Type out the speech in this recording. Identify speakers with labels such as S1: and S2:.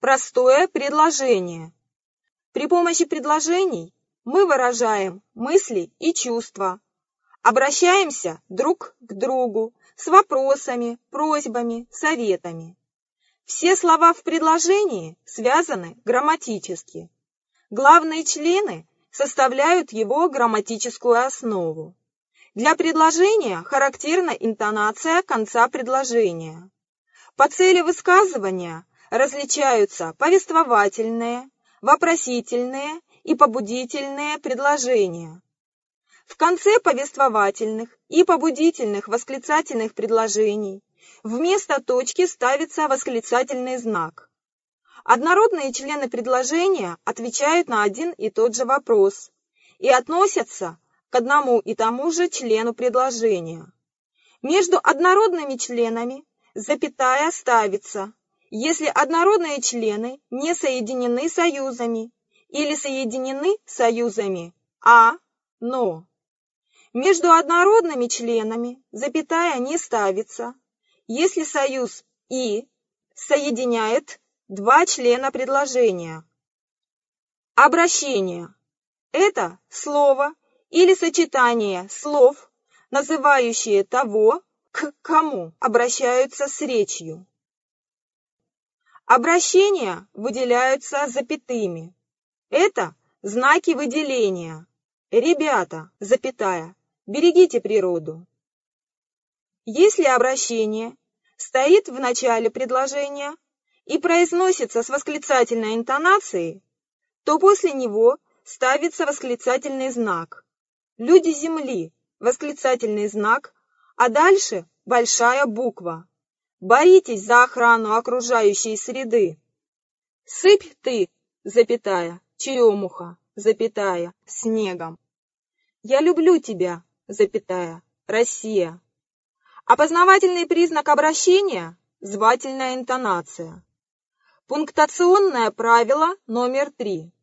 S1: Простое предложение. При помощи предложений мы выражаем мысли и чувства, обращаемся друг к другу с вопросами, просьбами, советами. Все слова в предложении связаны грамматически. Главные члены составляют его грамматическую основу. Для предложения характерна интонация конца предложения. По цели высказывания различаются повествовательные, вопросительные и побудительные предложения. В конце повествовательных и побудительных восклицательных предложений вместо точки ставится восклицательный знак. Однородные члены предложения отвечают на один и тот же вопрос и относятся к одному и тому же члену предложения. Между однородными членами запятая ставится, если однородные члены не соединены союзами или соединены союзами «а», «но». Между однородными членами запятая не ставится, если союз «и» соединяет два члена предложения. Обращение – это слово или сочетание слов, называющие того, к кому обращаются с речью. Обращения выделяются запятыми. Это знаки выделения. Ребята, запятая, берегите природу. Если обращение стоит в начале предложения и произносится с восклицательной интонацией, то после него ставится восклицательный знак. Люди земли, восклицательный знак, а дальше большая буква. Боритесь за охрану окружающей среды. Сыпь ты, запятая, черемуха, запятая, снегом. Я люблю тебя, запятая, Россия. Опознавательный признак обращения – звательная интонация. Пунктуационное правило номер 3.